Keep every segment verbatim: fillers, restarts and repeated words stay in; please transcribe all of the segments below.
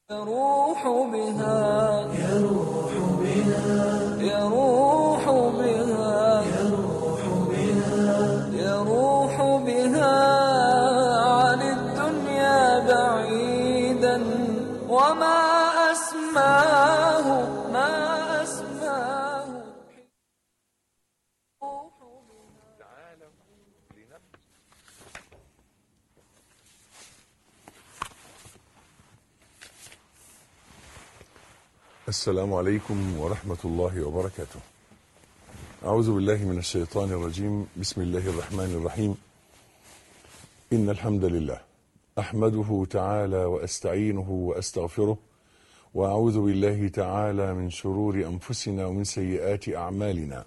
يروح بها يروح بها يروح بها يروح بها يروح بها عن الدنيا بعيدا وما أسماه ما أسماه. السلام عليكم ورحمة الله وبركاته. أعوذ بالله من الشيطان الرجيم. بسم الله الرحمن الرحيم. إن الحمد لله أحمده تعالى وأستعينه وأستغفره، وأعوذ بالله تعالى من شرور أنفسنا ومن سيئات أعمالنا.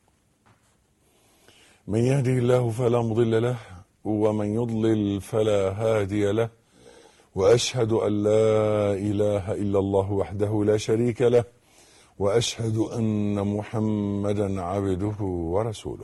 من يهده الله فلا مضل له، ومن يضلل فلا هادي له، وأشهد أن لا إله إلا الله وحده لا شريك له، وأشهد أن محمدا عبده ورسوله.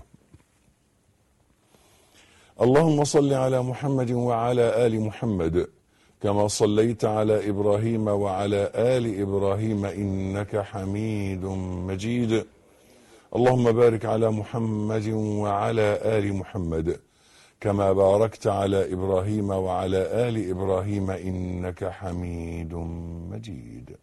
اللهم صل على محمد وعلى آل محمد كما صليت على إبراهيم وعلى آل إبراهيم إنك حميد مجيد. اللهم بارك على محمد وعلى آل محمد كما باركت على إبراهيم وعلى آل إبراهيم إنك حميد مجيد.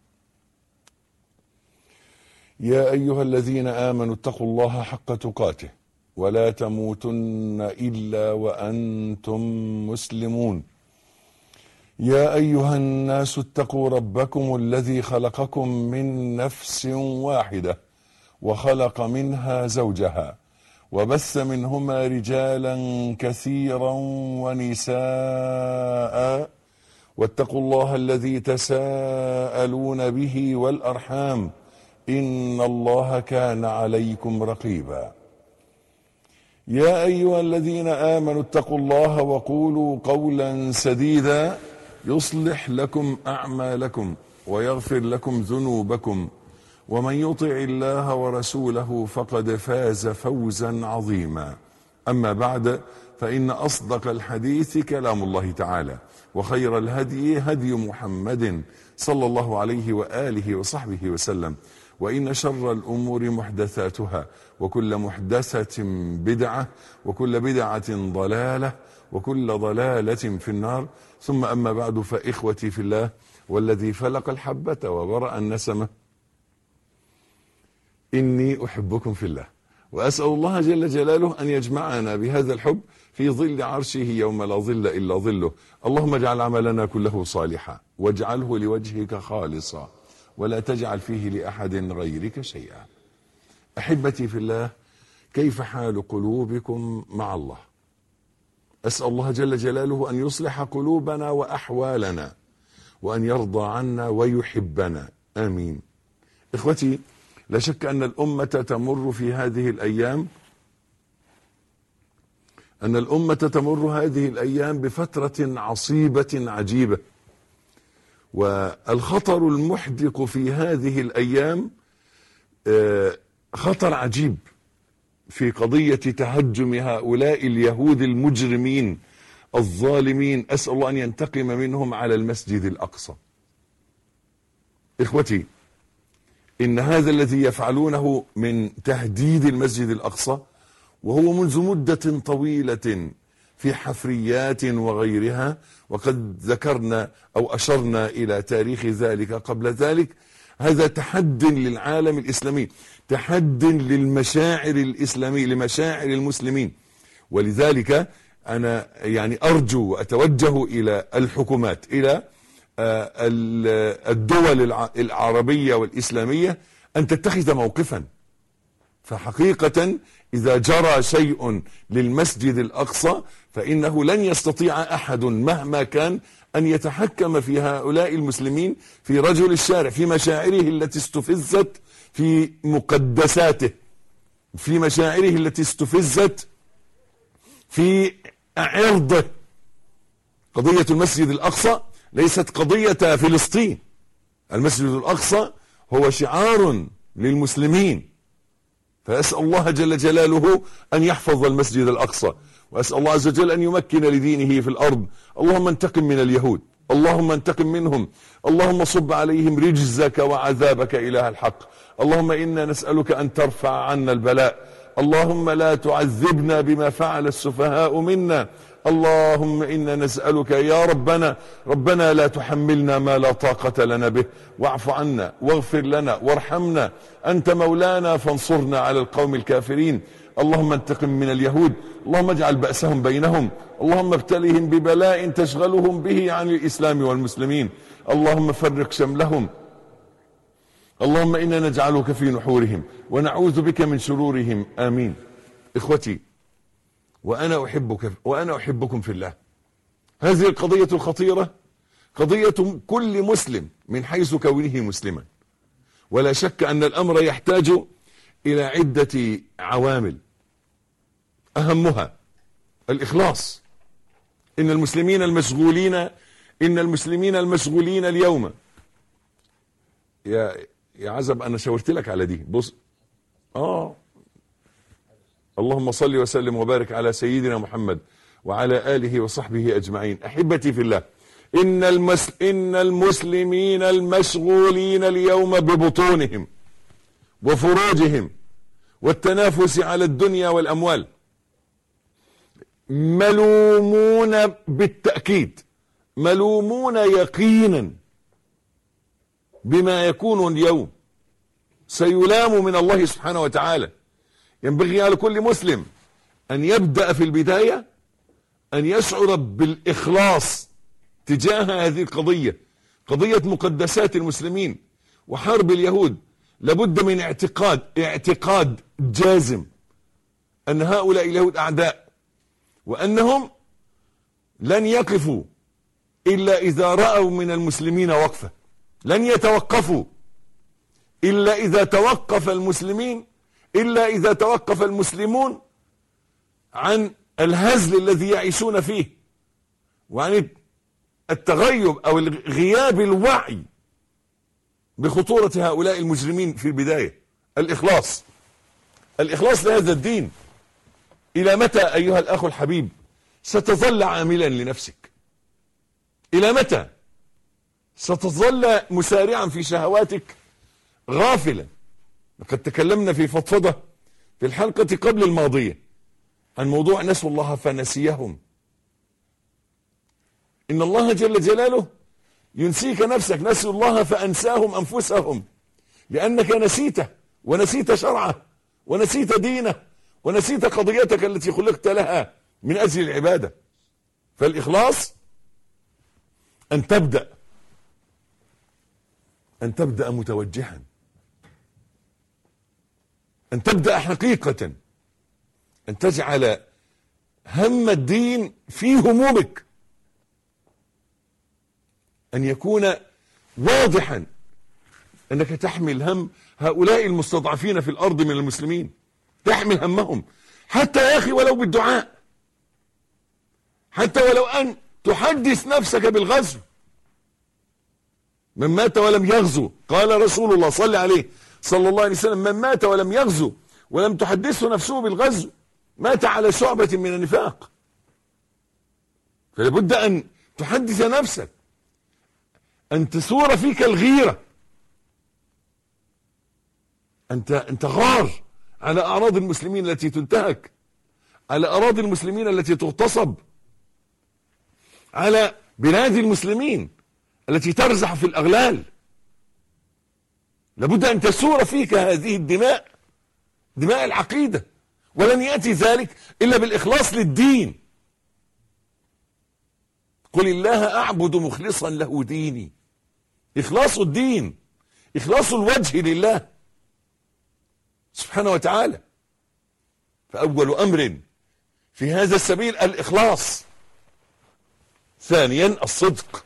يا أيها الذين آمنوا اتقوا الله حق تقاته ولا تموتن إلا وأنتم مسلمون. يا أيها الناس اتقوا ربكم الذي خلقكم من نفس واحدة وخلق منها زوجها وبث منهما رجالا كثيرا ونساء، واتقوا الله الذي تساءلون به والأرحام إن الله كان عليكم رقيبا. يا أيها الذين آمنوا اتقوا الله وقولوا قولا سديدا يصلح لكم أعمالكم ويغفر لكم ذنوبكم، ومن يطع الله ورسوله فقد فاز فوزا عظيما. أما بعد، فإن أصدق الحديث كلام الله تعالى، وخير الهدي هدي محمد صلى الله عليه وآله وصحبه وسلم، وإن شر الأمور محدثاتها، وكل محدثة بدعة، وكل بدعة ضلالة، وكل ضلالة في النار. ثم أما بعد، فإخوتي في الله والذي فلق الحبة وبرأ النسمة، إني أحبكم في الله، وأسأل الله جل جلاله أن يجمعنا بهذا الحب في ظل عرشه يوم لا ظل إلا ظله. اللهم اجعل عملنا كله صالحا واجعله لوجهك خالصا ولا تجعل فيه لأحد غيرك شيئا. أحبتي في الله، كيف حال قلوبكم مع الله؟ أسأل الله جل جلاله أن يصلح قلوبنا وأحوالنا، وأن يرضى عنا ويحبنا، آمين. إخوتي، لا شك أن الأمة تمر في هذه الأيام أن الأمة تمر هذه الأيام بفترة عصيبة عجيبة، والخطر المحدق في هذه الأيام خطر عجيب في قضية تهجم هؤلاء اليهود المجرمين الظالمين. أسأل الله أن ينتقم منهم على المسجد الأقصى. إخوتي، إن هذا الذي يفعلونه من تهديد المسجد الأقصى، وهو منذ مدة طويلة في حفريات وغيرها، وقد ذكرنا أو أشرنا إلى تاريخ ذلك قبل ذلك، هذا تحد للعالم الإسلامي، تحد للمشاعر الإسلامية، لمشاعر المسلمين. ولذلك أنا يعني أرجو وأتوجه إلى الحكومات، إلى الدول العربية والإسلامية، أن تتخذ موقفا. فحقيقة إذا جرى شيء للمسجد الأقصى فإنه لن يستطيع أحد مهما كان أن يتحكم في هؤلاء المسلمين، في رجل الشارع، في مشاعره التي استفزت في مقدساته، في مشاعره التي استفزت في عرضه. قضية المسجد الأقصى ليست قضية فلسطين. المسجد الأقصى هو شعار للمسلمين، فأسأل الله جل جلاله أن يحفظ المسجد الأقصى، وأسأل الله عز وجل أن يمكن لدينه في الأرض. اللهم انتقم من اليهود، اللهم انتقم منهم، اللهم صب عليهم رجزك وعذابك إله الحق. اللهم إنا نسألك أن ترفع عنا البلاء، اللهم لا تعذبنا بما فعل السفهاء منا. اللهم إنا نسألك يا ربنا ربنا لا تحملنا ما لا طاقة لنا به، واعف عنا واغفر لنا وارحمنا، أنت مولانا فانصرنا على القوم الكافرين. اللهم انتقم من اليهود، اللهم اجعل بأسهم بينهم، اللهم ابتلهم ببلاء تشغلهم به عن الإسلام والمسلمين، اللهم فرق شملهم. اللهم إنا نجعلك في نحورهم ونعوذ بك من شرورهم، آمين. إخوتي، وأنا أحبك وأنا أحبكم في الله. هذه القضية الخطيرة قضية كل مسلم من حيث كونه مسلما، ولا شك أن الأمر يحتاج إلى عدة عوامل، أهمها الإخلاص. إن المسلمين المشغولين إن المسلمين المشغولين اليوم، يا يا عزب أنا شاورت لك على دي، بص آه اللهم صل وسلم وبارك على سيدنا محمد وعلى آله وصحبه أجمعين. أحبتي في الله، إن, المس... إن المسلمين المشغولين اليوم ببطونهم وفروجهم والتنافس على الدنيا والأموال ملومون بالتأكيد، ملومون يقينا بما يكون اليوم، سيلام من الله سبحانه وتعالى. ينبغي على كل مسلم أن يبدأ في البداية أن يشعر بالإخلاص تجاه هذه القضية، قضية مقدسات المسلمين وحرب اليهود. لابد من اعتقاد اعتقاد جازم أن هؤلاء اليهود أعداء، وأنهم لن يقفوا إلا إذا رأوا من المسلمين وقفة، لن يتوقفوا إلا إذا توقف المسلمين إلا إذا توقف المسلمون عن الهزل الذي يعيشون فيه، وعن التغيب أو غياب الوعي بخطورة هؤلاء المجرمين في البداية. الإخلاص الإخلاص لهذا الدين. إلى متى أيها الأخ الحبيب ستظل عاملا لنفسك؟ إلى متى ستظل مسارعا في شهواتك غافلا؟ لقد تكلمنا في فضفضة في الحلقة قبل الماضية عن موضوع نسوا الله فنسيهم. إن الله جل جلاله ينسيك نفسك، نسوا الله فأنساهم أنفسهم، لأنك نسيته ونسيت شرعه ونسيت دينه ونسيت قضيتك التي خلقت لها من أجل العبادة. فالإخلاص أن تبدأ أن تبدأ متوجها، أن تبدأ حقيقة، أن تجعل هم الدين في همومك، أن يكون واضحا أنك تحمل هم هؤلاء المستضعفين في الأرض من المسلمين، تحمل همهم حتى يا أخي ولو بالدعاء، حتى ولو أن تحدث نفسك بالغزو. من مات ولم يغزو، قال رسول الله صلى عليه صلى الله عليه وسلم، من مات ولم يغزو ولم تحدثه نفسه بالغزو مات على شعبة من النفاق. فلابد أن تحدث نفسك، أن تثور فيك الغيرة، أنت أنت غار على أعراض المسلمين التي تنتهك، على أراضي المسلمين التي تغتصب، على بلاد المسلمين التي ترزح في الأغلال. لابد أن تسور فيك هذه الدماء، دماء العقيدة، ولن يأتي ذلك إلا بالإخلاص للدين. قل الله أعبد مخلصا له ديني. إخلاص الدين، إخلاص الوجه لله سبحانه وتعالى. فأول أمر في هذا السبيل الإخلاص. ثانيا الصدق.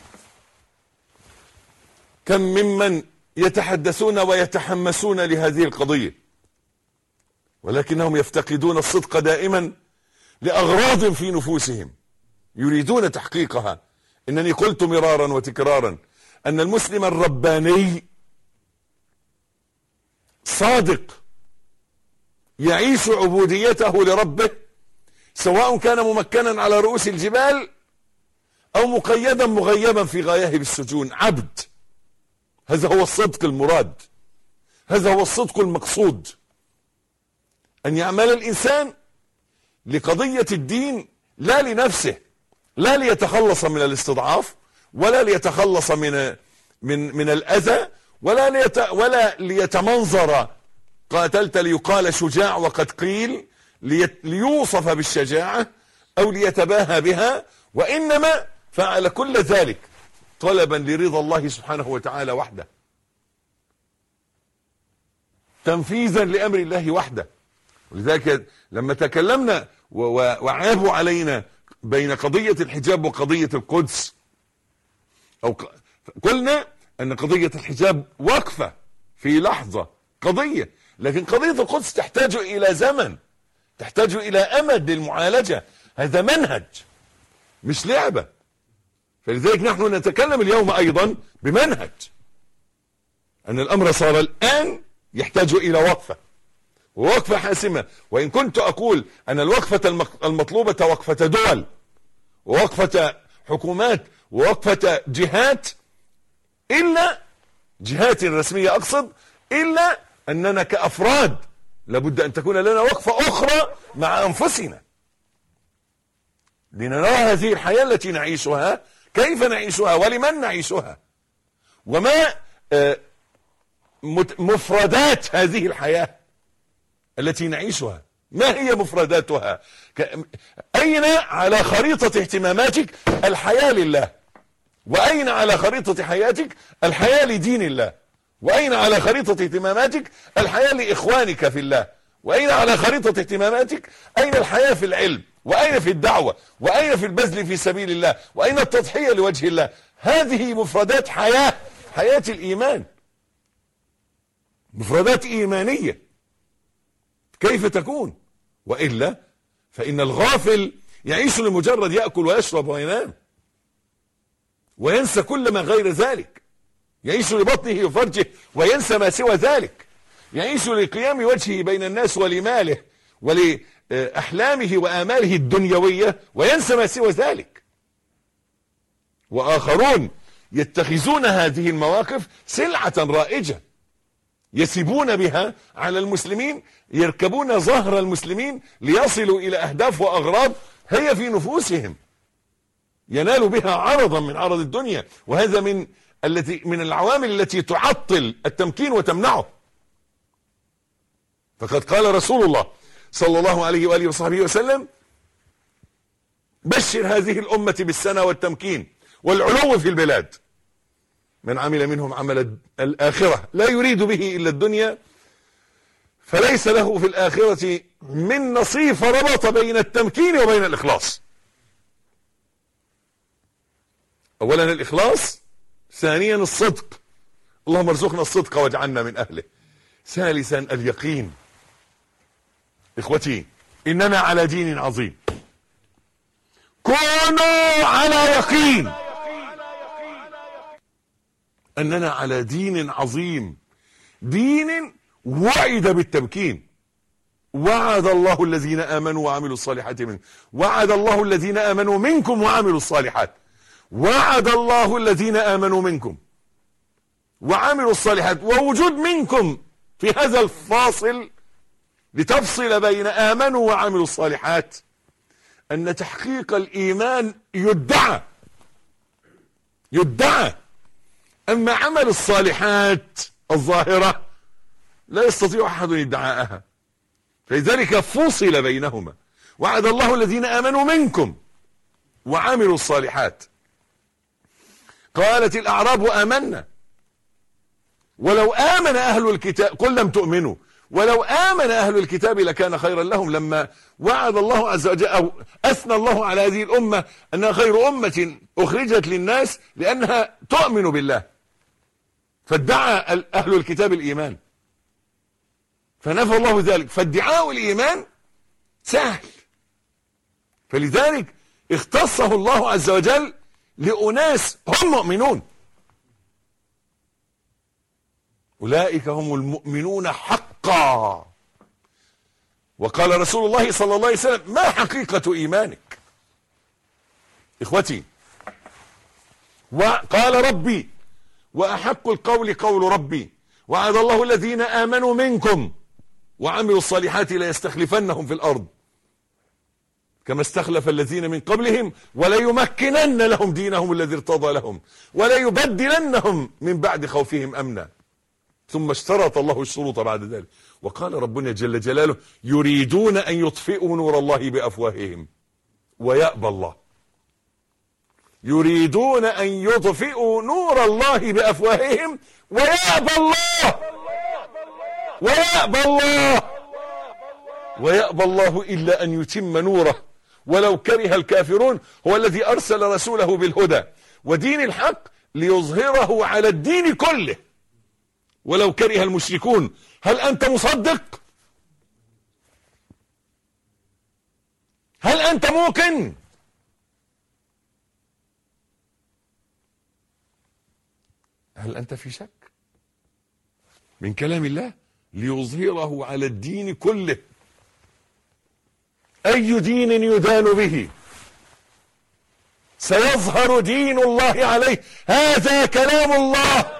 كم ممن يتحدثون ويتحمسون لهذه القضية ولكنهم يفتقدون الصدق دائما لأغراض في نفوسهم يريدون تحقيقها. إنني قلت مرارا وتكرارا أن المسلم الرباني صادق يعيش عبوديته لربه، سواء كان ممكنا على رؤوس الجبال او مقيدا مغيبا في غياهب السجون، عبد. هذا هو الصدق المراد، هذا هو الصدق المقصود، ان يعمل الانسان لقضية الدين لا لنفسه، لا ليتخلص من الاستضعاف، ولا ليتخلص من من من الاذى، ولا ليت ولا ليتمنظر قاتلت ليقال شجاع وقد قيل، ليوصف بالشجاعة او ليتباهى بها، وانما فعل كل ذلك طلبا لرضا الله سبحانه وتعالى وحده، تنفيذا لامر الله وحده. ولذلك لما تكلمنا وعابوا علينا بين قضية الحجاب وقضية القدس، او قلنا ان قضية الحجاب وقفة في لحظة قضية، لكن قضية القدس تحتاج الى زمن، تحتاج الى امد للمعالجة. هذا منهج مش لعبة. فلذلك نحن نتكلم اليوم ايضا بمنهج، ان الامر صار الان يحتاج الى وقفة، ووقفة حاسمة. وان كنت اقول ان الوقفة المطلوبة وقفة دول، ووقفة حكومات، ووقفة جهات، الا جهات رسمية اقصد، الا اننا كافراد لابد ان تكون لنا وقفة اخرى مع انفسنا، لنرى هذه الحياة التي نعيشها كيف نعيشها، ولمن نعيشها، وما مفردات هذه الحياة التي نعيشها، ما هي مفرداتها. أين على خريطة اهتماماتك الحياة لله، وأين على خريطة حياتك الحياة لدين الله، وأين على خريطة اهتماماتك الحياة لإخوانك في الله، وأين على خريطة اهتماماتك أين الحياة في العلم، وأين في الدعوة، وأين في البذل في سبيل الله، وأين التضحية لوجه الله. هذه مفردات حياة، حياة الإيمان، مفردات إيمانية. كيف تكون؟ وإلا فإن الغافل يعيش لمجرد يأكل ويشرب وينام، وينسى كل ما غير ذلك، يعيش لبطنه وفرجه وينسى ما سوى ذلك، يعيش لقيام وجهه بين الناس ولماله ولأحلامه وآماله الدنيوية، وينسى ما سوى ذلك. وآخرون يتخذون هذه المواقف سلعة رائجة، يسيبون بها على المسلمين، يركبون ظهر المسلمين ليصلوا إلى أهداف وأغراض هي في نفوسهم، ينالوا بها عرضا من عرض الدنيا. وهذا من التي من العوامل التي تعطل التمكين وتمنعه. فقد قال رسول الله صلى الله عليه وآله وصحبه وسلم: بشر هذه الأمة بالسنة والتمكين والعلو في البلاد، من عمل منهم عمل الآخرة لا يريد به إلا الدنيا فليس له في الآخرة من نصيب، فربط بين التمكين وبين الإخلاص. أولا الإخلاص، ثانيا الصدق، اللهم ارزقنا الصدق واجعلنا من أهله، ثالثا اليقين. إخوتي، إننا على دين عظيم، كونوا على يقين أننا على دين عظيم، دين وعد بالتمكين. وعد الله الذين آمنوا وعملوا الصالحات منكم، وعد الله الذين آمنوا منكم وعملوا الصالحات، وعد الله الذين آمنوا منكم وعملوا الصالحات. ووجود منكم في هذا الفاصل لتفصل بين آمنوا وعملوا الصالحات أن تحقيق الإيمان يدعى يدعى أما عمل الصالحات الظاهرة لا يستطيع أحد ادعاءها، فلذلك فصل بينهما. وعد الله الذين آمنوا منكم وعملوا الصالحات. قالت الأعراب آمنا ولو آمن أهل الكتاب، قل لم تؤمنوا ولو آمن أهل الكتاب لكان خيرا لهم. لما وعد الله عز وجل أو أثنى الله على هذه الأمة أنها خير أمة أخرجت للناس لأنها تؤمن بالله، فادعى أهل الكتاب الإيمان فنفى الله ذلك. فادعاء الإيمان سهل، فلذلك اختصه الله عز وجل لأناس هم مؤمنون، أولئك هم المؤمنون حقا. وقال رسول الله صلى الله عليه وسلم: ما حقيقة إيمانك؟ إخوتي، وقال ربي وأحق القول قول ربي وعد الله الذين آمنوا منكم وعملوا الصالحات ليستخلفنهم في الأرض كما استخلف الذين من قبلهم وليمكنن لهم دينهم الذي ارتضى لهم وليبدلنهم من بعد خوفهم أمنا ثم اشترط الله الشروط بعد ذلك. وقال ربنا جل جلاله يريدون أن يطفئوا نور الله بأفواههم ويأبى الله. يريدون أن يطفئوا نور الله بأفواههم ويأبى الله ويأبى الله ويأبى الله إلا أن يتم نوره ولو كره الكافرون. هو الذي أرسل رسوله بالهدى ودين الحق ليظهره على الدين كله ولو كره المشركون. هل أنت مصدق؟ هل أنت موقن؟ هل أنت في شك من كلام الله؟ ليظهره على الدين كله. أي دين يدان به؟ سيظهر دين الله عليه. هذا كلام الله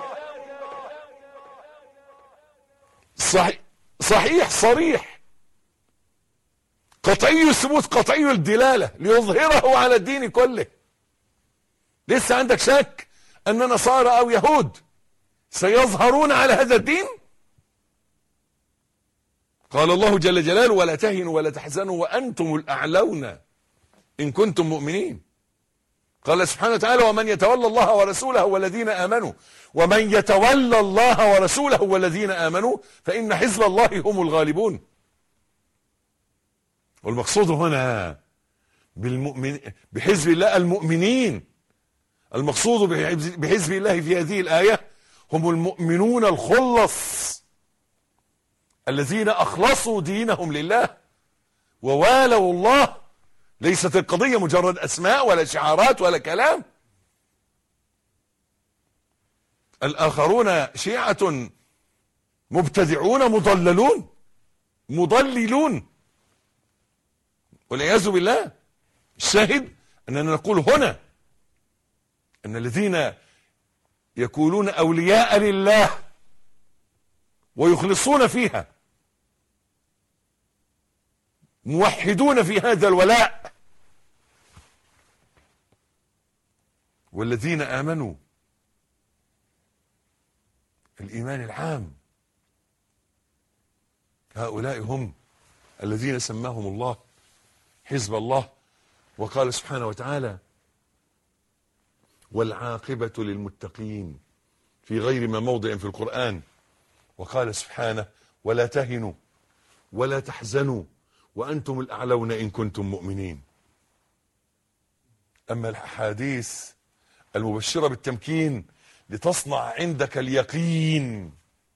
صحيح, صحيح صريح قطعي الثبوت قطعي الدلالة ليظهره على الدين كله. لسه عندك شك أن نصارى أو يهود سيظهرون على هذا الدين؟ قال الله جل جلاله ولا تهنوا ولا تحزنوا وأنتم الأعلون إن كنتم مؤمنين. قال سبحانه وتعالى ومن يتولى الله ورسوله والذين آمنوا ومن يتولى الله ورسوله والذين آمنوا فإن حزب الله هم الغالبون. والمقصود هنا بالمؤمن بحزب الله المؤمنين. المقصود بحزب الله في هذه الآية هم المؤمنون الخلص الذين أخلصوا دينهم لله ووالوا الله. ليست القضية مجرد أسماء ولا شعارات ولا كلام. الآخرون شيعة مبتدعون مضللون مضللون والعياذ بالله. الشاهد أننا نقول هنا أن الذين يكونون أولياء لله ويخلصون فيها موحدون في هذا الولاء والذين آمنوا الإيمان العام هؤلاء هم الذين سماهم الله حزب الله. وقال سبحانه وتعالى والعاقبة للمتقين في غير ما موضع في القرآن. وقال سبحانه ولا تهنوا ولا تحزنوا وأنتم الأعلون إن كنتم مؤمنين. أما الأحاديث المبشرة بالتمكين لتصنع عندك اليقين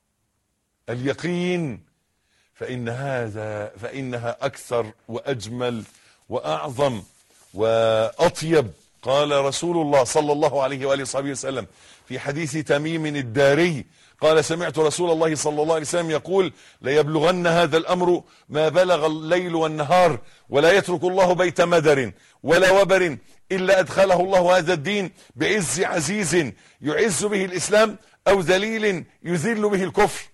اليقين فإن هذا فإنها أكثر وأجمل وأعظم وأطيب. قال رسول الله صلى الله عليه وآله وصحبه وسلم في حديث تميم الداري قال سمعت رسول الله صلى الله عليه وسلم يقول ليبلغن هذا الأمر ما بلغ الليل والنهار ولا يترك الله بيت مدر ولا وبر إلا أدخله الله هذا الدين بعز عزيز يعز به الإسلام أو ذليل يذل به الكفر.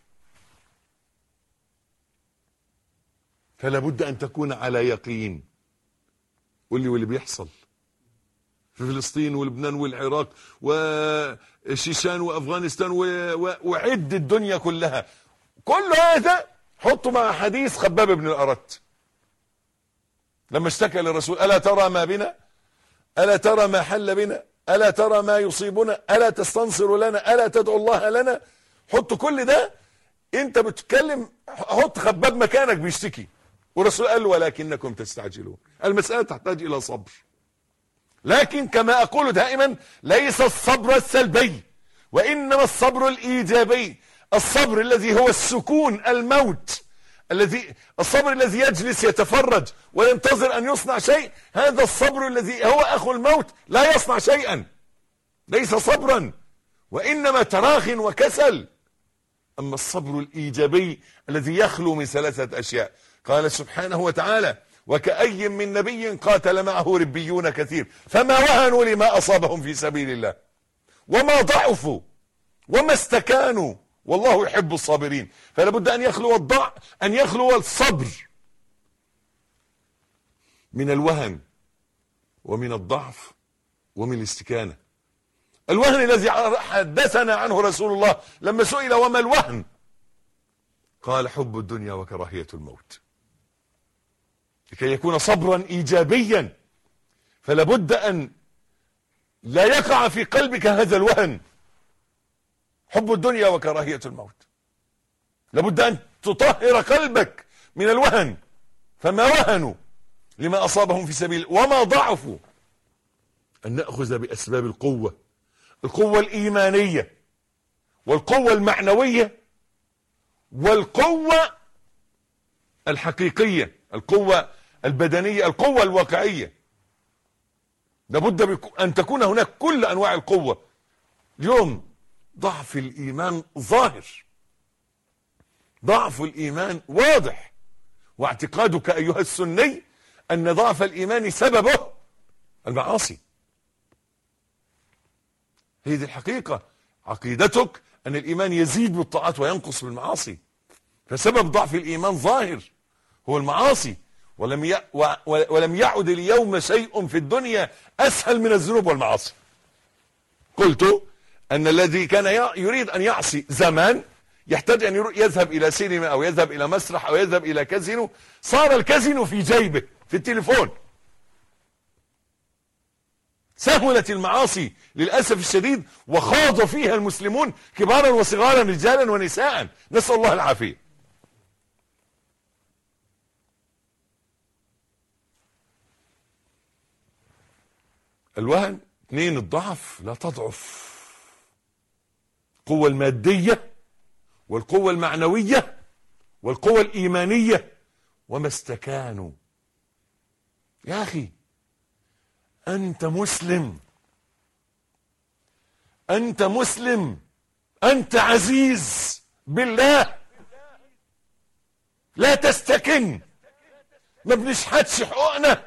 فلا بد أن تكون على يقين. قل لي واللي بيحصل في فلسطين ولبنان والعراق والشيشان وأفغانستان وعد الدنيا كلها كل هذا حطوا مع حديث خباب بن الأرت لما اشتكى للرسول ألا ترى ما بنا ألا ترى ما حل بنا ألا ترى ما يصيبنا ألا تستنصر لنا ألا تدعو الله لنا. حط كل ده انت بتتكلم حط خباب مكانك بيشتكي والرسول قال ولكنكم تستعجلون. المسألة تحتاج إلى صبر لكن كما أقول دائما ليس الصبر السلبي وإنما الصبر الإيجابي. الصبر الذي هو السكون الموت الذي الصبر الذي يجلس يتفرج وينتظر أن يصنع شيء. هذا الصبر الذي هو أخو الموت لا يصنع شيئا ليس صبرا وإنما تراخ وكسل. أما الصبر الإيجابي الذي يخلو من ثلاثة أشياء قال سبحانه وتعالى وكأي من نبي قاتل معه ربيون كثير فما وهنوا لما أصابهم في سبيل الله وما ضعفوا وما استكانوا والله يحب الصابرين. فلا بد أن يخلو الضع أن يخلو الصبر من الوهن ومن الضعف ومن الاستكانة. الوهن الذي حدثنا عنه رسول الله لما سئل وما الوهن قال حب الدنيا وكراهية الموت. لكي يكون صبرا إيجابيا فلا بد أن لا يقع في قلبك هذا الوهن، حب الدنيا وكراهية الموت. لابد أن تطهر قلبك من الوهن. فما وهنوا لما أصابهم في سبيل وما ضعفوا. أن نأخذ بأسباب القوة، القوة الإيمانية والقوة المعنوية والقوة الحقيقية، القوة البدنية، القوة الواقعية. لابد أن تكون هناك كل أنواع القوة. اليوم ضعف الإيمان ظاهر، ضعف الإيمان واضح، واعتقادك أيها السني أن ضعف الإيمان سببه المعاصي. هذه الحقيقة، عقيدتك أن الإيمان يزيد بالطاعات وينقص بالمعاصي. فسبب ضعف الإيمان ظاهر هو المعاصي. ولم ي... و... ولم يعد اليوم شيء في الدنيا أسهل من الذنوب والمعاصي. قلت أن الذي كان ي... يريد أن يعصي زمان يحتاج أن يذهب إلى سينما أو يذهب إلى مسرح أو يذهب إلى كازينو. صار الكازينو في جيبه في التليفون. سهلت المعاصي للأسف الشديد وخاض فيها المسلمون كبارا وصغارا رجالا ونساء، نسأل الله العافية. الوهن. اثنين، الضعف. لا تضعف. القوة المادية والقوة المعنوية والقوة الإيمانية وما استكانوا. يا أخي أنت مسلم، أنت مسلم، أنت عزيز بالله، لا تستكن، ما بنشحتش حقوقنا.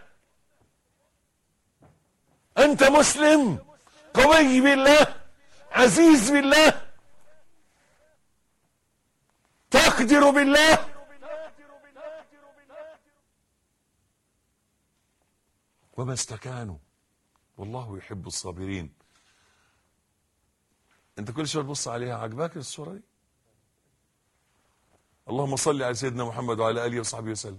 أنت مسلم قوي بالله، عزيز بالله، تقدر بالله. وما استكانوا والله يحب الصابرين. انت كل شويه تبص عليها، عجباك الصوره دي؟ اللهم صل على سيدنا محمد وعلى اله وصحبه وسلم.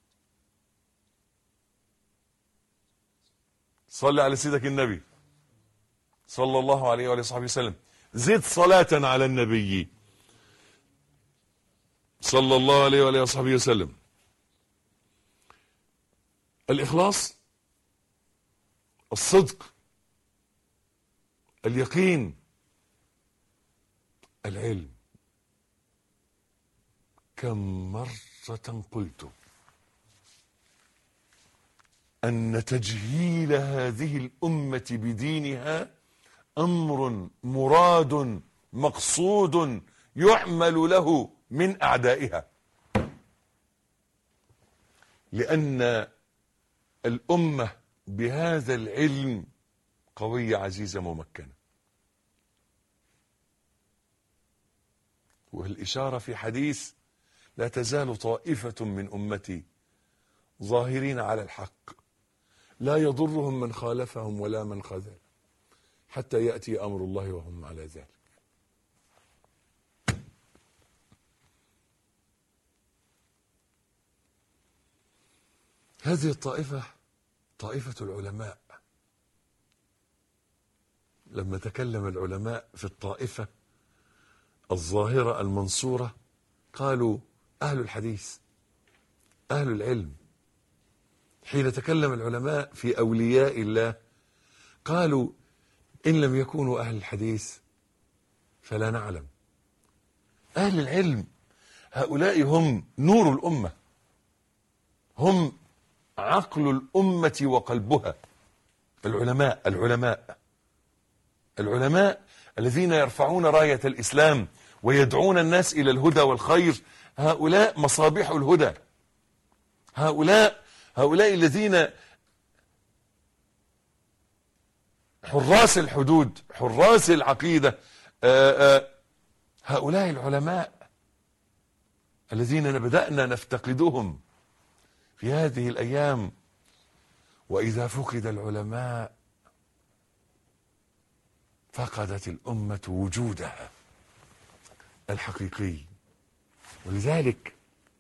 صل على سيدك النبي صلى الله عليه وعلى صحبه وسلم. زد صلاة على النبي صلى الله عليه وعلى صحبه وسلم. الإخلاص، الصدق، اليقين، العلم. كم مرة قلت أن تجهيل هذه الأمة بدينها أمر مراد مقصود يعمل له من أعدائها، لأن الأمة بهذا العلم قوية عزيزة ممكنة. والإشارة في حديث: لا تزال طائفة من أمتي ظاهرين على الحق لا يضرهم من خالفهم ولا من خذل حتى يأتي أمر الله وهم على ذلك. هذه الطائفة طائفة العلماء. لما تكلم العلماء في الطائفة الظاهرة المنصورة قالوا أهل الحديث، أهل العلم. حين تكلم العلماء في أولياء الله قالوا إن لم يكونوا أهل الحديث فلا نعلم. أهل العلم هؤلاء هم نور الأمة، هم عقل الأمة وقلبها. العلماء العلماء العلماء الذين يرفعون راية الإسلام ويدعون الناس إلى الهدى والخير، هؤلاء مصابيح الهدى، هؤلاء هؤلاء الذين حراس الحدود، حراس العقيدة، آآ آآ هؤلاء العلماء الذين بدأنا نفتقدهم في هذه الأيام. وإذا فقد العلماء فقدت الأمة وجودها الحقيقي. ولذلك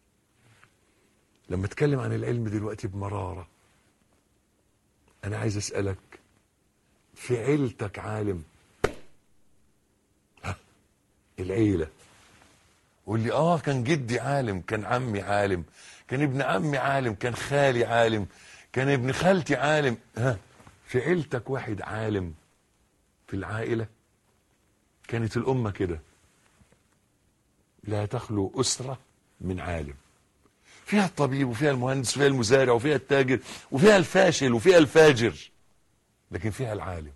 لما اتكلم عن العلم دلوقتي بمرارة، أنا عايز أسألك، في عيلتك عالم؟ ها، العيلة. قول لي اه كان جدي عالم، كان عمي عالم، كان ابن عمي عالم، كان خالي عالم، كان ابن خالتي عالم. ها، في عيلتك واحد عالم؟ في العائلة كانت الأمة كده، لا تخلو أسرة من عالم، فيها الطبيب وفيها المهندس وفيها المزارع وفيها التاجر وفيها الفاشل وفيها الفاجر، لكن فيها العالم.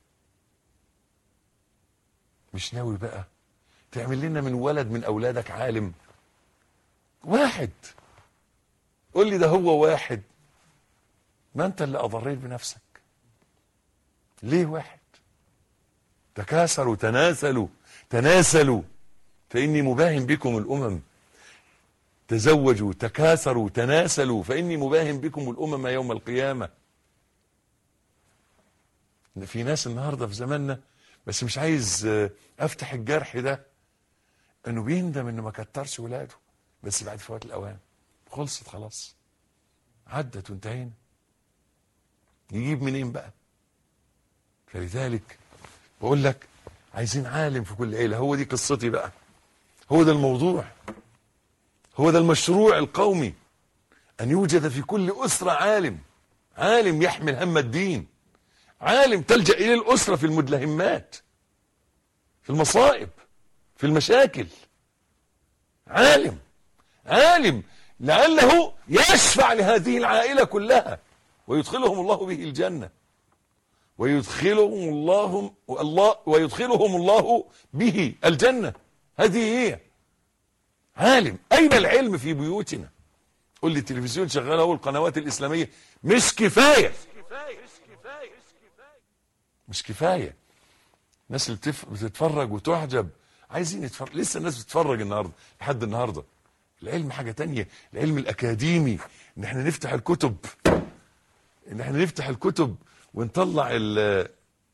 مش ناوي بقى تعمل لنا من ولد من أولادك عالم؟ واحد. قول لي ده هو واحد، ما أنت اللي أضريت بنفسك. ليه واحد؟ تكاثروا تناسلوا تناسلوا فإني مباهم بكم الأمم. تزوجوا تكاثروا تناسلوا فإني مباهم بكم الأمم يوم القيامة. في ناس النهاردة في زماننا، بس مش عايز أفتح الجرح ده، إنه بيندم إنه ما كترش ولاده، بس بعد فوات الأوان خلصت خلاص، عدت وانتهينا. يجيب منين بقى؟ فلذلك بقول لك عايزين عالم في كل عيلة. هو دي قصتي بقى، هو ده الموضوع، هو ده المشروع القومي، أن يوجد في كل أسرة عالم، عالم يحمل هم الدين، عالم تلجأ إليه الأسرة في المدلهمات، في المصائب، في المشاكل. عالم عالم لعله يشفع لهذه العائلة كلها ويدخلهم الله به الجنة، ويدخلهم الله الله ويدخلهم الله به الجنة. هذه هي عالم. أين العلم في بيوتنا؟ قل لي التلفزيون شغال اهو، القنوات الإسلامية، مش كفاية، مش كفاية. الناس اللي بتتفرج وتعجب عايزين يتفرج، لسه الناس بتتفرج النهارده لحد النهارده. العلم حاجة تانية، العلم الأكاديمي، إن احنا نفتح الكتب، إن احنا نفتح الكتب ونطلع ال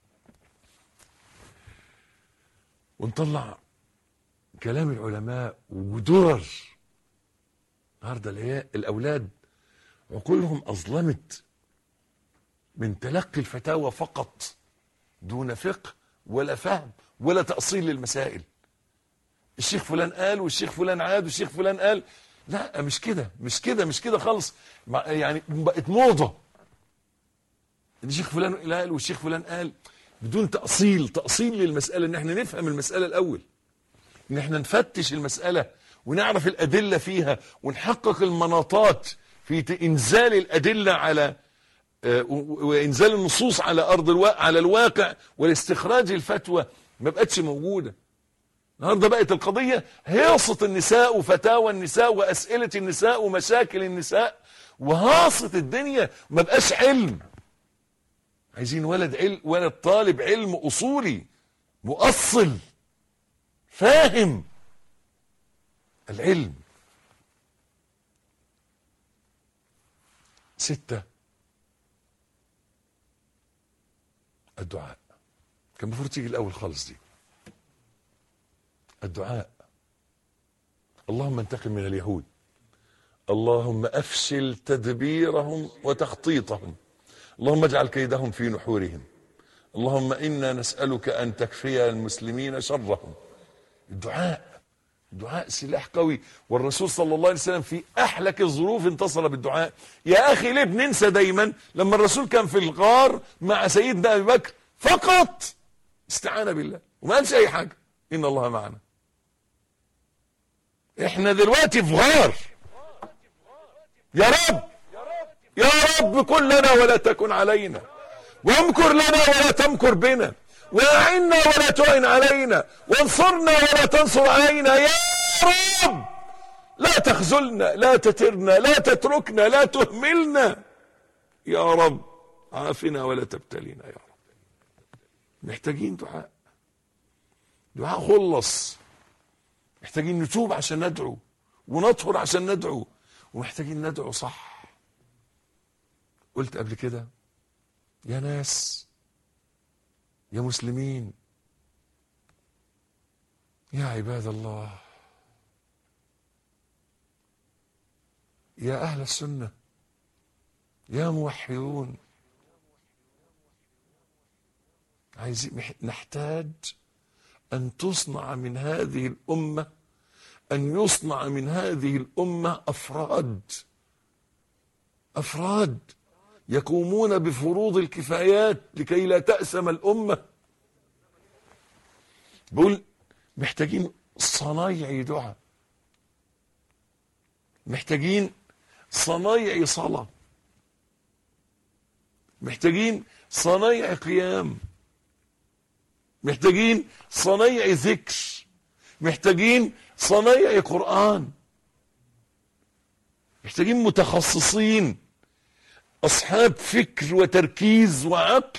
ونطلع كلام العلماء ودرر. النهارده الأولاد عقولهم أظلمت من تلقي الفتاوى فقط، دون فقه ولا فهم ولا تأصيل للمسائل. الشيخ فلان قال والشيخ فلان عاد والشيخ فلان قال. لا، مش كده مش كده مش كده خالص. يعني بقت موضة الشيخ فلان قال والشيخ فلان قال بدون تأصيل تأصيل للمسألة، ان احنا نفهم المسألة الأول، ان احنا نفتش المسألة ونعرف الأدلة فيها ونحقق المناطات في إنزال الأدلة على وإنزال النصوص على أرض الواقع، على الواقع، والاستخراج الفتوى ما بقتش موجودة. النهارده بقت القضية هيصة النساء وفتاوى النساء وأسئلة النساء ومشاكل النساء وهاصة الدنيا، ما بقاش علم. عايزين ولد علم، ولد طالب علم أصولي مؤصل فاهم العلم. ستة، الدعاء. كان المفروض تيجي الأول خالص دي، الدعاء. اللهم انتقم من اليهود، اللهم أفشل تدبيرهم وتخطيطهم، اللهم اجعل كيدهم في نحورهم، اللهم إنا نسألك أن تكفي المسلمين شرهم. الدعاء، الدعاء سلاح قوي، والرسول صلى الله عليه وسلم في أحلك الظروف انتصر بالدعاء. يا أخي ليه بننسى دايما لما الرسول كان في الغار مع سيدنا أبي بكر فقط استعان بالله وما قالش أي حاجة، إن الله معنا. احنا دلوقتي في غار، يا رب يا رب كن لنا ولا تكن علينا، وامكر لنا ولا تمكر بنا، واعنا ولا تعن علينا، وانصرنا ولا تنصر علينا يا رب. لا تخذلنا، لا تترنا، لا تتركنا، لا تهملنا يا رب، عافنا ولا تبتلينا يا رب. محتاجين دعاء، دعاء خلص. محتاجين نتوب عشان ندعو، ونطهر عشان ندعو، ومحتاجين ندعو صح. قلت قبل كده يا ناس، يا مسلمين، يا عباد الله، يا أهل السنة، يا موحدون، عايزين نحتاج أن تصنع من هذه الأمة، أن يصنع من هذه الأمة أفراد أفراد يقومون بفروض الكفايات لكي لا تأسم الأمة. بقول محتاجين صنايعي دعاء، محتاجين صنايعي صلاة، محتاجين صنايعي قيام، محتاجين صنايعي ذكر، محتاجين صنايعي قرآن، محتاجين متخصصين أصحاب فكر وتركيز وعقل،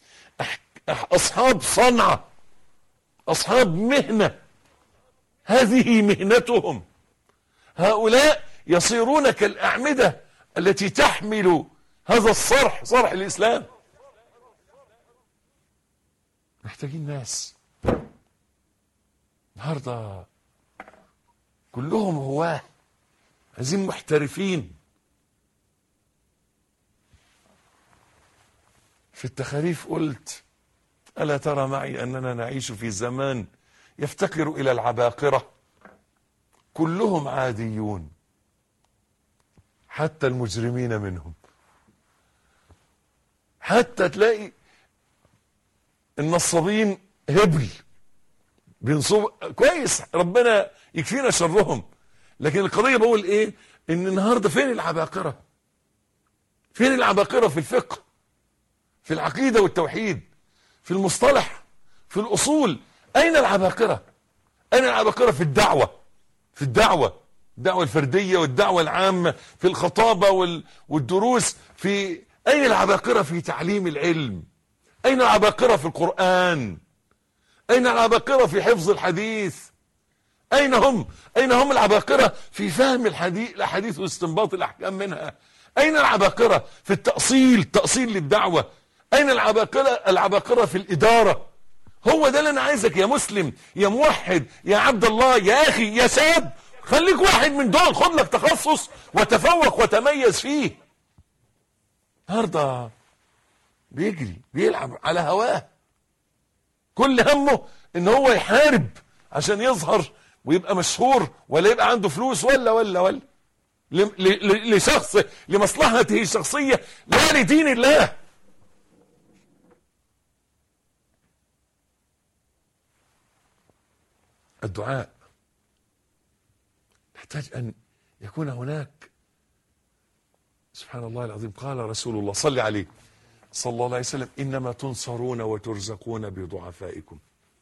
أصحاب صنعة، أصحاب مهنة، هذه مهنتهم. هؤلاء يصيرون كالأعمدة التي تحمل هذا الصرح، صرح الإسلام. محتاجين ناس النهارده كلهم هواه، عايزين محترفين. في التخاريف قلت ألا ترى معي أننا نعيش في زمان يفتقر إلى العباقرة، كلهم عاديون حتى المجرمين منهم. حتى تلاقي النصابين هبل بينصب كويس، ربنا يكفينا شرهم، لكن القضية بقول ايه؟ ان النهاردة فين العباقرة؟ فين العباقرة في الفقه، في العقيدة والتوحيد، في المصطلح، في الأصول؟ أين العباقرة؟ أين العباقرة في الدعوة؟ في الدعوة الدعوة الفردية والدعوة العامة، في الخطابة والدروس، في أين العباقرة في تعليم العلم؟ أين العباقرة في القرآن؟ أين العباقرة في حفظ الحديث؟ أين هم؟ أين هم العباقرة في فهم الحديث الأحاديث واستنباط الأحكام منها؟ أين العباقرة في التأصيل، تأصيل للدعوة؟ أين العباقرة العباقرة في الإدارة؟ هو ده اللي أنا عايزك يا مسلم، يا موحد، يا عبد الله، يا أخي، يا شاب، خليك واحد من دول، خد لك تخصص وتفوق وتميز فيه. النهارده بيجري بيلعب على هواه، كل همه ان هو يحارب عشان يظهر ويبقى مشهور، ولا يبقى عنده فلوس، ولا ولا ولا لشخص، لمصلحته الشخصية، لا لدين الله. الدعاء يحتاج أن يكون هناك، سبحان الله العظيم، قال رسول الله صلى عليه صلى الله عليه وسلم: إنما تنصرون وترزقون بضعفائكم.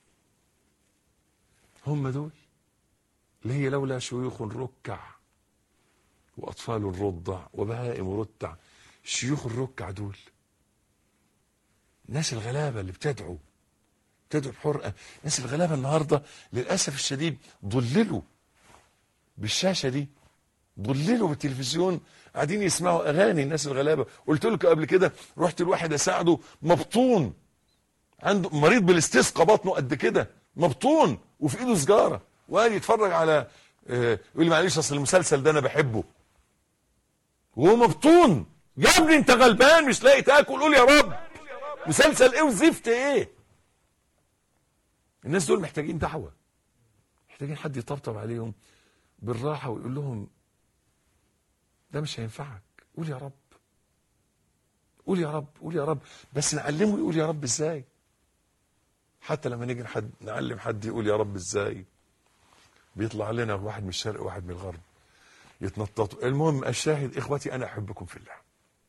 هم دول اللي هي لولا شيوخ ركع وأطفال رضع وبهائم رتع. شيوخ الركع دول الناس الغلابة اللي بتدعو بتدعو بحرقة. الناس الغلابة النهاردة للأسف الشديد ضللوا بالشاشة دي، ضللوا بالتلفزيون، قاعدين يسمعوا أغاني. الناس الغلابة، قلت لكم قبل كده، رحت الواحد أساعده مبطون، عنده مريض بالاستسقاء، بطنه قد كده، مبطون وفي ايده سجاره، وقال يتفرج على آه يقول لي معلش اصل المسلسل ده انا بحبه، وهو مبطون. يا ابني انت غلبان مش لاقي تاكل، قول يا رب. مسلسل ايه وزفت ايه؟ الناس دول محتاجين دعوه، محتاجين حد يطبطب عليهم بالراحه ويقول لهم ده مش هينفعك، قول يا رب، قول يا رب، قول يا رب. بس نعلمه يقول يا رب ازاي. حتى لما نيجي حد نعلم حد يقول يا رب ازاي، بيطلع لنا واحد من الشرق وواحد من الغرب يتنططوا. المهم الشاهد اخوتي، انا احبكم في الله.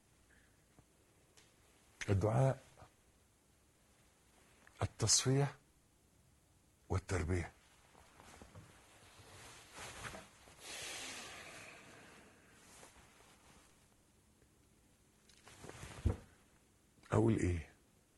الدعاء، التصفية والتربية. اقول ايه؟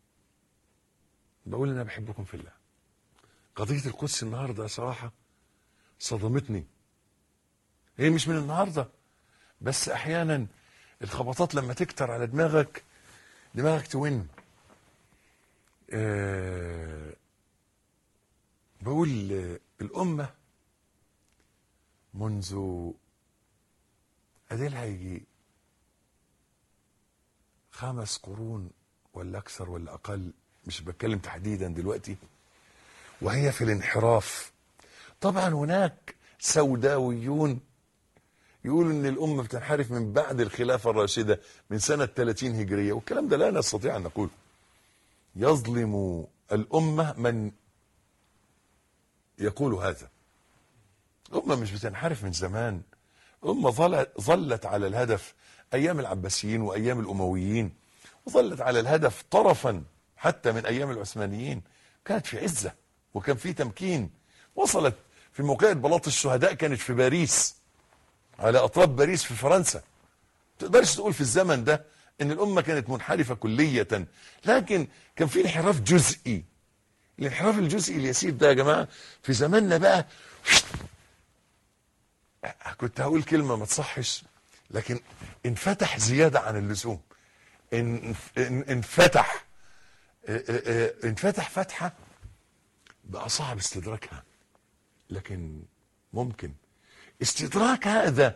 بقول انا بحبكم في الله. قضية القدس النهاردة صراحة صدمتني. هي مش من النهاردة بس، احيانا الخبطات لما تكتر على دماغك دماغك تون. أه بقول آه، الأمة منذ أديلها يجي خمس قرون ولا أكثر ولا أقل، مش بتكلم تحديدا دلوقتي، وهي في الانحراف. طبعا هناك سوداويون يقولوا ان الامه بتنحرف من بعد الخلافه الراشده من سنه ثلاثين هجريه، والكلام ده لا نستطيع ان نقوله. يظلم الامه من يقول هذا. الامه مش بتنحرف من زمان، امه ظلت ظلت على الهدف ايام العباسيين وايام الامويين، وظلت على الهدف طرفا حتى من ايام العثمانيين. كانت في عزه وكان في تمكين. وصلت في موقعة بلاط الشهداء كانت في باريس، على اطراف باريس في فرنسا. تقدرش تقول في الزمن ده ان الامه كانت منحرفه كليه، لكن كان في انحراف جزئي. الانحراف الجزئي اليسير ده يا جماعه في زماننا بقى، كنت هقول كلمه ما تصحش لكن انفتح زياده عن اللزوم. ان انفتح انفتح فتحه بقى صعب استدراكها، لكن ممكن استدراك هذا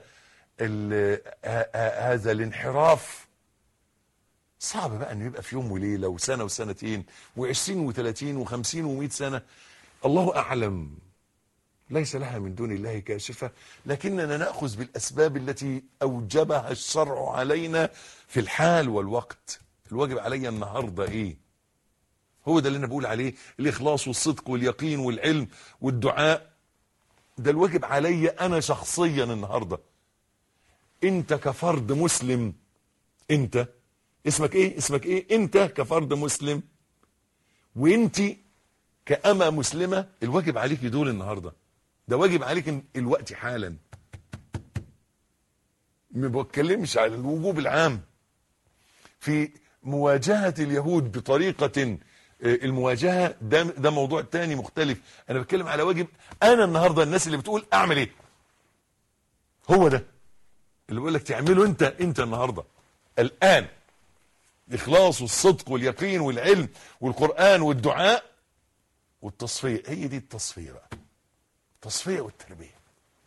هذا الانحراف. صعب بقى انه يبقى في يوم وليله وسنه وسنتين وعشرين وثلاثين وخمسين ومئة سنه، الله اعلم، ليس لها من دون الله كاشفه، لكننا ناخذ بالاسباب التي اوجبها الشرع علينا في الحال والوقت. الواجب علي النهارده ايه؟ هو ده اللي انا بقول عليه، الاخلاص والصدق واليقين والعلم والدعاء. ده الواجب علي انا شخصيا النهارده. انت كفرد مسلم، انت اسمك ايه؟ اسمك ايه انت كفرد مسلم، وانت كأمة مسلمة، الواجب عليك دول النهارده. ده واجب عليك الوقت حالا. ما بتكلمش على الوجوب العام في مواجهة اليهود بطريقة المواجهة، ده ده موضوع تاني مختلف. انا بتكلم على واجب انا النهارده. الناس اللي بتقول اعمل ايه، هو ده اللي بقول لك تعمله انت انت النهارده الان. الاخلاص والصدق واليقين والعلم والقرآن والدعاء والتصفية. هي دي التصفية بقى، التصفية والتربية.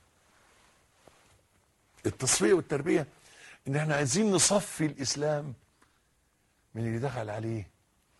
التصفية والتربية ان احنا عايزين نصفي الاسلام من اللي دخل عليه.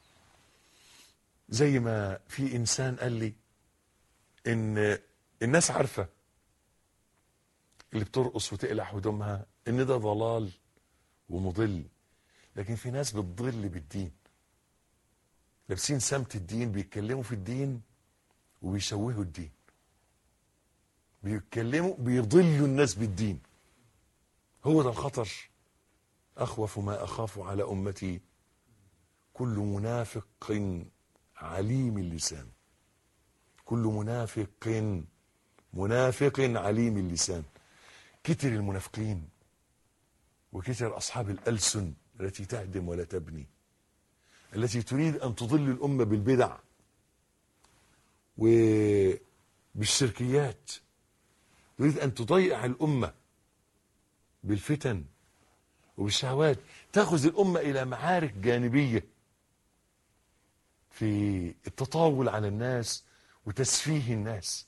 زي ما في انسان قال لي ان الناس عارفة اللي بترقص وتقلع هدومها ان ده ضلال ومضل، لكن في ناس بتضل بالدين، لابسين سمت الدين، بيتكلموا في الدين وبيشوهوا الدين، بيتكلموا بيضلوا الناس بالدين. هو ده الخطر. أخوف ما أخاف على أمتي كل منافق عليم اللسان. كل منافق منافق عليم اللسان. كتر المنافقين وكتر أصحاب الألسن التي تهدم ولا تبني، التي تريد أن تضل الأمة بالبدع وبالشركيات، تريد أن تضيع الأمة بالفتن وبالشهوات، تأخذ الأمة إلى معارك جانبية في التطاول على الناس وتسفيه الناس.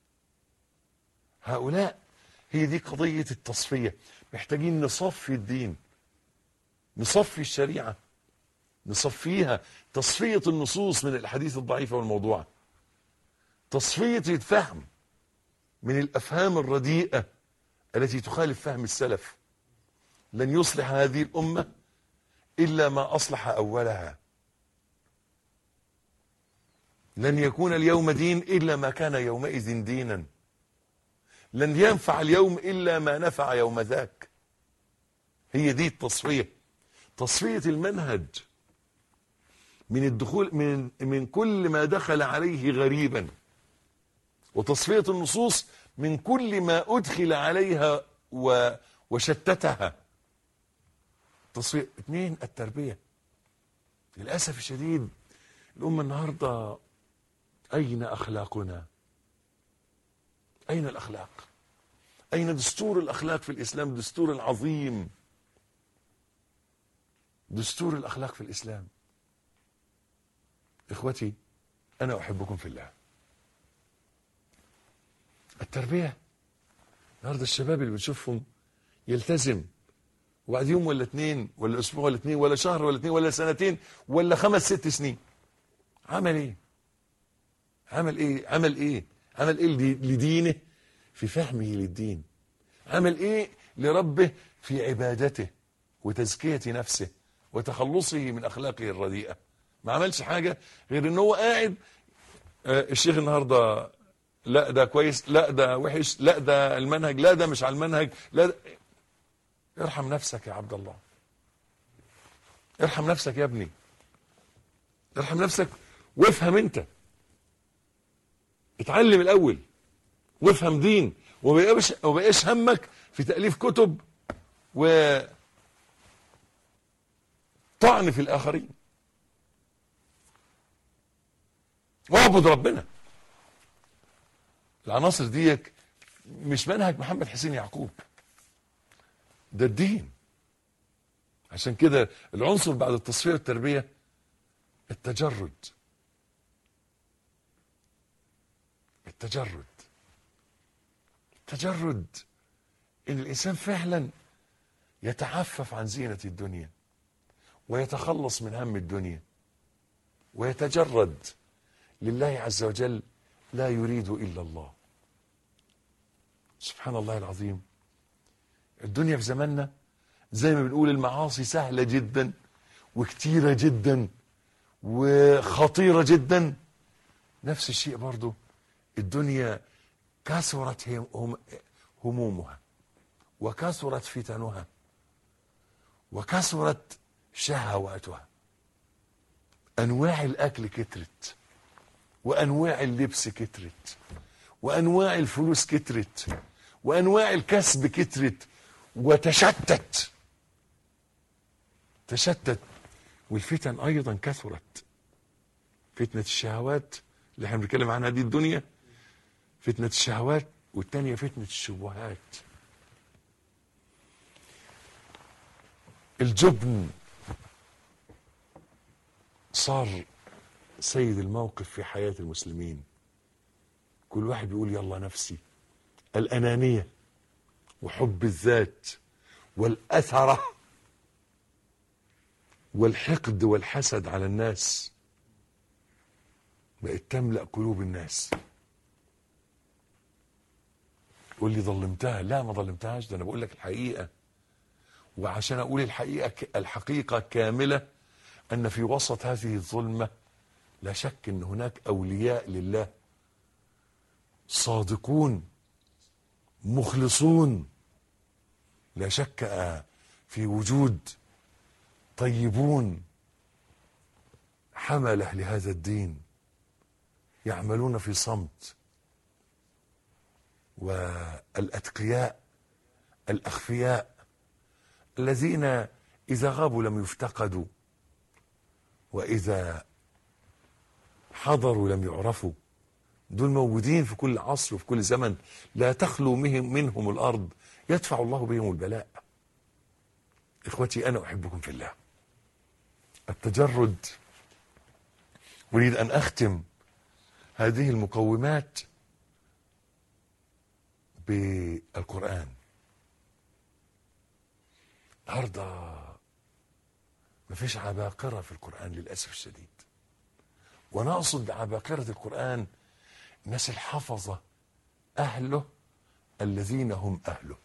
هؤلاء هي دي قضية التصفية. محتاجين نصفي الدين، نصفي الشريعة، نصفيها. تصفية النصوص من الأحاديث الضعيفة والموضوعة، تصفية الفهم من الأفهام الرديئة التي تخالف فهم السلف. لن يصلح هذه الأمة إلا ما أصلح أولها. لن يكون اليوم دين إلا ما كان يومئذ دينا. لن ينفع اليوم إلا ما نفع يوم ذاك. هي دي التصفية. تصفية المنهج من الدخول من من كل ما دخل عليه غريبا، وتصفية النصوص من كل ما أدخل عليها و وشتتها. تصفية. اثنين، التربية. للأسف الشديد الأمة النهاردة أين أخلاقنا؟ أين الأخلاق؟ أين دستور الأخلاق في الإسلام؟ دستور العظيم، دستور الأخلاق في الإسلام. إخوتي أنا أحبكم في الله. التربية النهارده الشباب اللي بنشوفهم يلتزم، وبعد يوم ولا اتنين ولا اسبوع ولا اتنين ولا شهر ولا اتنين ولا سنتين ولا خمس ست سنين عمل ايه؟ عمل ايه؟ عمل ايه؟ عمل ايه لدينه في فهمه للدين؟ عمل ايه لربه في عبادته وتزكية نفسه وتخلصه من اخلاقه الرديئة؟ ما عملش حاجة غير ان هو قاعد آه الشيخ النهارده لا ده كويس، لا ده وحش، لا ده المنهج، لا ده مش على المنهج، لا ده. ارحم نفسك يا عبد الله، ارحم نفسك يا ابني، ارحم نفسك وافهم انت، اتعلم الاول وافهم دين، ومبقاش ومبقاش همك في تأليف كتب وطعن في الاخرين. واعبد ربنا. العناصر دي مش منهج محمد حسين يعقوب، ده الدين. عشان كده العنصر بعد التصفية والتربية التجرد. التجرد التجرد ان الانسان فعلا يتعفف عن زينة الدنيا ويتخلص من هم الدنيا ويتجرد لله عز وجل، لا يريد الا الله. سبحان الله العظيم. الدنيا في زماننا زي ما بنقول المعاصي سهلة جدا وكتيرة جدا وخطيرة جدا، نفس الشيء برضو الدنيا كثرت هم همومها وكثرت فتنها وكثرت شهواتها. انواع الاكل كترت، وانواع اللبس كترت، وانواع الفلوس كترت، وانواع الكسب كترت، وتشتت تشتت والفتن ايضا كثرت. فتنة الشهوات اللي احنا بنتكلم عنها دي الدنيا، فتنة الشهوات، والتانية فتنة الشبهات. الجبن صار سيد الموقف في حياة المسلمين. كل واحد بيقول يلا نفسي. الأنانية وحب الذات والأثرة والحقد والحسد على الناس بقت تملأ قلوب الناس. قول لي ظلمتها؟ لا ما ظلمتهاش، ده أنا بقول لك الحقيقة. وعشان أقول الحقيقة الحقيقة كاملة أن في وسط هذه الظلمة لا شك أن هناك أولياء لله صادقون مخلصون، لا شك في وجود طيبون حملة لهذا الدين يعملون في صمت، والأتقياء الأخفياء الذين إذا غابوا لم يفتقدوا، وإذا حضروا لم يعرفوا. دول موجودين في كل عصر وفي كل زمن، لا تخلو منهم, منهم الأرض، يدفع الله بهم البلاء. إخوتي أنا أحبكم في الله. التجرد. أريد أن أختم هذه المقومات بالقرآن. النهارده مفيش عباقرة في القرآن للأسف الشديد، وأنا أقصد بعباقرة القرآن الناس الحفظة أهله الذين هم أهله.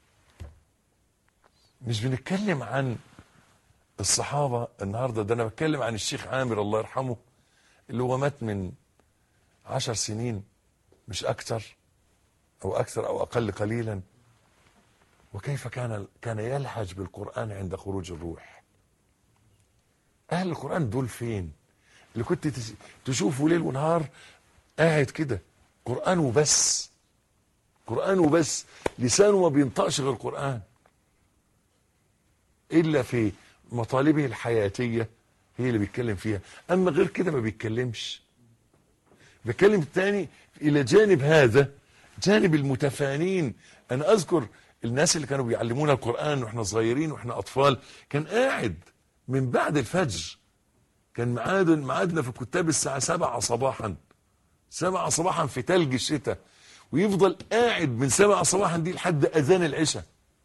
مش بنتكلم عن الصحابة النهارده، ده أنا بتكلم عن الشيخ عامر الله يرحمه اللي هو مات من عشر سنين مش أكثر أو أكثر أو أقل قليلا، وكيف كان كان يلهج بالقرآن عند خروج الروح. أهل القرآن دول فين؟ اللي كنت تشوفه ليل ونهار قاعد كده قرآن وبس، قرآن وبس، لسانه ما بينطقش غير قرآن إلا في مطالبه الحياتية هي اللي بيتكلم فيها، اما غير كده ما بيتكلمش. بيتكلم تاني الى جانب هذا جانب المتفانين. انا اذكر الناس اللي كانوا بيعلمونا القرآن واحنا صغيرين واحنا اطفال، كان قاعد من بعد الفجر، كان معاد معادنا في الكتاب الساعة سبعة صباحا، سبعة صباحا في تلج الشتاء، ويفضل قاعد من سبعة صباحا دي لحد اذان العشاء،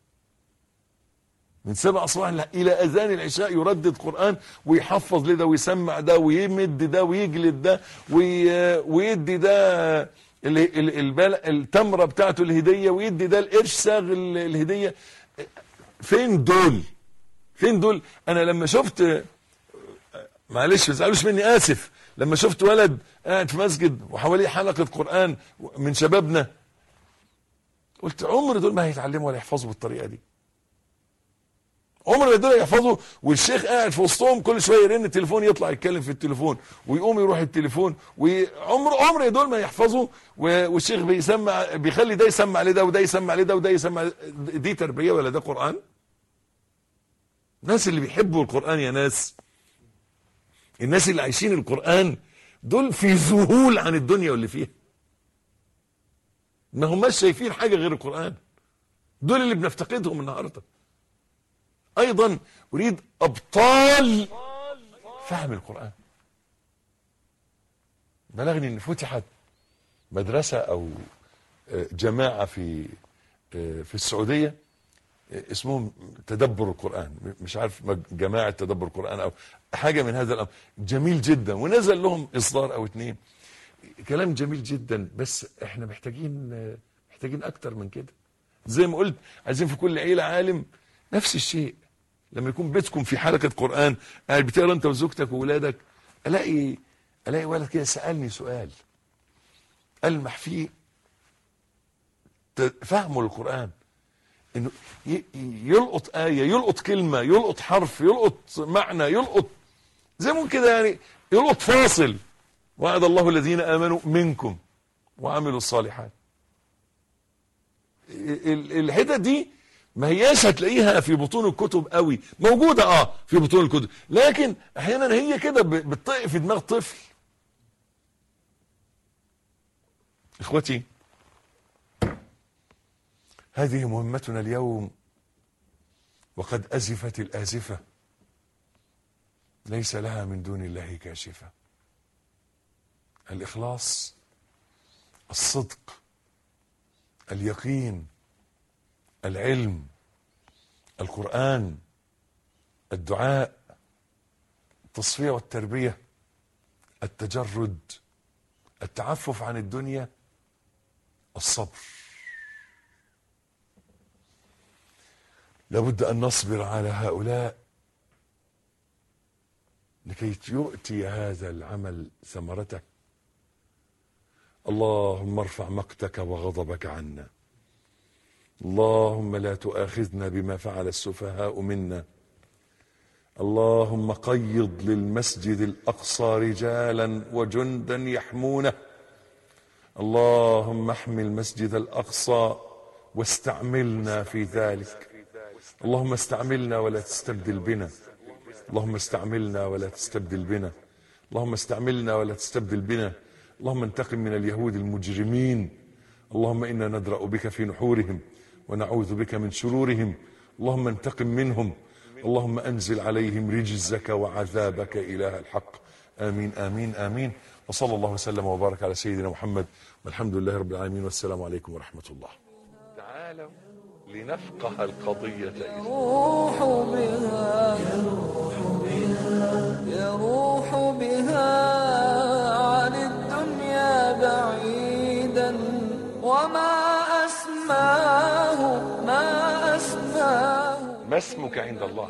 من سبعة صباحا الى اذان العشاء يردد قرآن ويحفظ لده ويسمع ده ويمد ده ويجلد ده ويدي ده التمرة بتاعته الهدية ويدي ده القرش ساغ الهدية. فين دول؟ فين دول؟ انا لما شفت، معلش ما تزعلوش مني، اسف، لما شفت ولد قاعد في مسجد وحواليه حلقة قرآن من شبابنا، قلت عمر دول ما هيتعلموا ولا يحفظوا بالطريقة دي، عمر ما دول يحفظوا. والشيخ قاعد في وسطهم كل شويه يرن التليفون، يطلع يتكلم في التليفون ويقوم يروح التليفون، وعمر عمر دول ما يحفظوا. والشيخ بيسمع، بيخلي ده يسمع لده وده يسمع لده وده يسمع. دي تربيه ولا ده قرآن؟ الناس اللي بيحبوا القرآن يا ناس، الناس اللي عايشين القرآن دول في ذهول عن الدنيا واللي فيها، ما هماش شايفين حاجه غير القرآن. دول اللي بنفتقدهم النهارده. ايضا اريد ابطال فهم القرآن. بلغني ان فتحت مدرسة او جماعة في في السعودية اسمهم تدبر القرآن، مش عارف جماعة تدبر القرآن او حاجة من هذا الامر، جميل جدا، ونزل لهم اصدار او اتنين، كلام جميل جدا. بس احنا محتاجين محتاجين اكتر من كده. زي ما قلت عايزين في كل عيلة عالم. نفس الشيء لما يكون بيتكم في حلقة قرآن قاعد بتقرا انت وزوجتك وولادك، الاقي الاقي ولد كده سألني سؤال ألمح فيه فهمه للقرآن، انه يلقط آية، يلقط كلمة، يلقط حرف، يلقط معنى، يلقط زي ما كده يعني، يلقط فاصل. وعد الله الذين آمنوا منكم وعملوا الصالحات. الحتة دي ما هياش هتلاقيها في بطون الكتب قوي، موجودة اه في بطون الكتب، لكن احيانا هي كده بتطيق في دماغ طفل. اخوتي، هذه مهمتنا اليوم، وقد أزفت الآزفة، ليس لها من دون الله كاشفة. الإخلاص، الصدق، اليقين، العلم، القرآن، الدعاء، التصفية والتربية، التجرد، التعفف عن الدنيا، الصبر. لابد أن نصبر على هؤلاء لكي يؤتي هذا العمل ثمرته. اللهم ارفع مقتك وغضبك عنا، اللهم لا تؤاخذنا بما فعل السفهاء منا، اللهم قيض للمسجد الأقصى رجالا وجندا يحمونه، اللهم احم المسجد الأقصى واستعملنا في ذلك، اللهم استعملنا ولا تستبدل بنا، اللهم استعملنا ولا تستبدل بنا، اللهم استعملنا ولا تستبدل بنا، اللهم انتقم من اليهود المجرمين، اللهم إنا ندرأ بك في نحورهم ونعوذ بك من شرورهم، اللهم انتقم منهم، اللهم أنزل عليهم رجزك وعذابك إله الحق. آمين آمين آمين. وصلى الله وسلم وبارك على سيدنا محمد، والحمد لله رب العالمين، والسلام عليكم ورحمة الله. تعالوا لنفقه القضية. يروح بها يروح بها يروح بها عن الدنيا بعيدا، وما أسماه ما أسماه. ما اسمك عند الله؟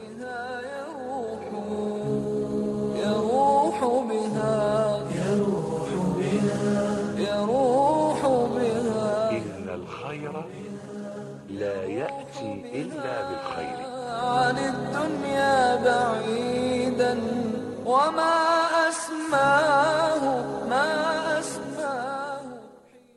يروح بها يروح بها يروح بها. إن الخير لا يأتي إلا بالخير. عن الدنيا بعيدا، وما أسماه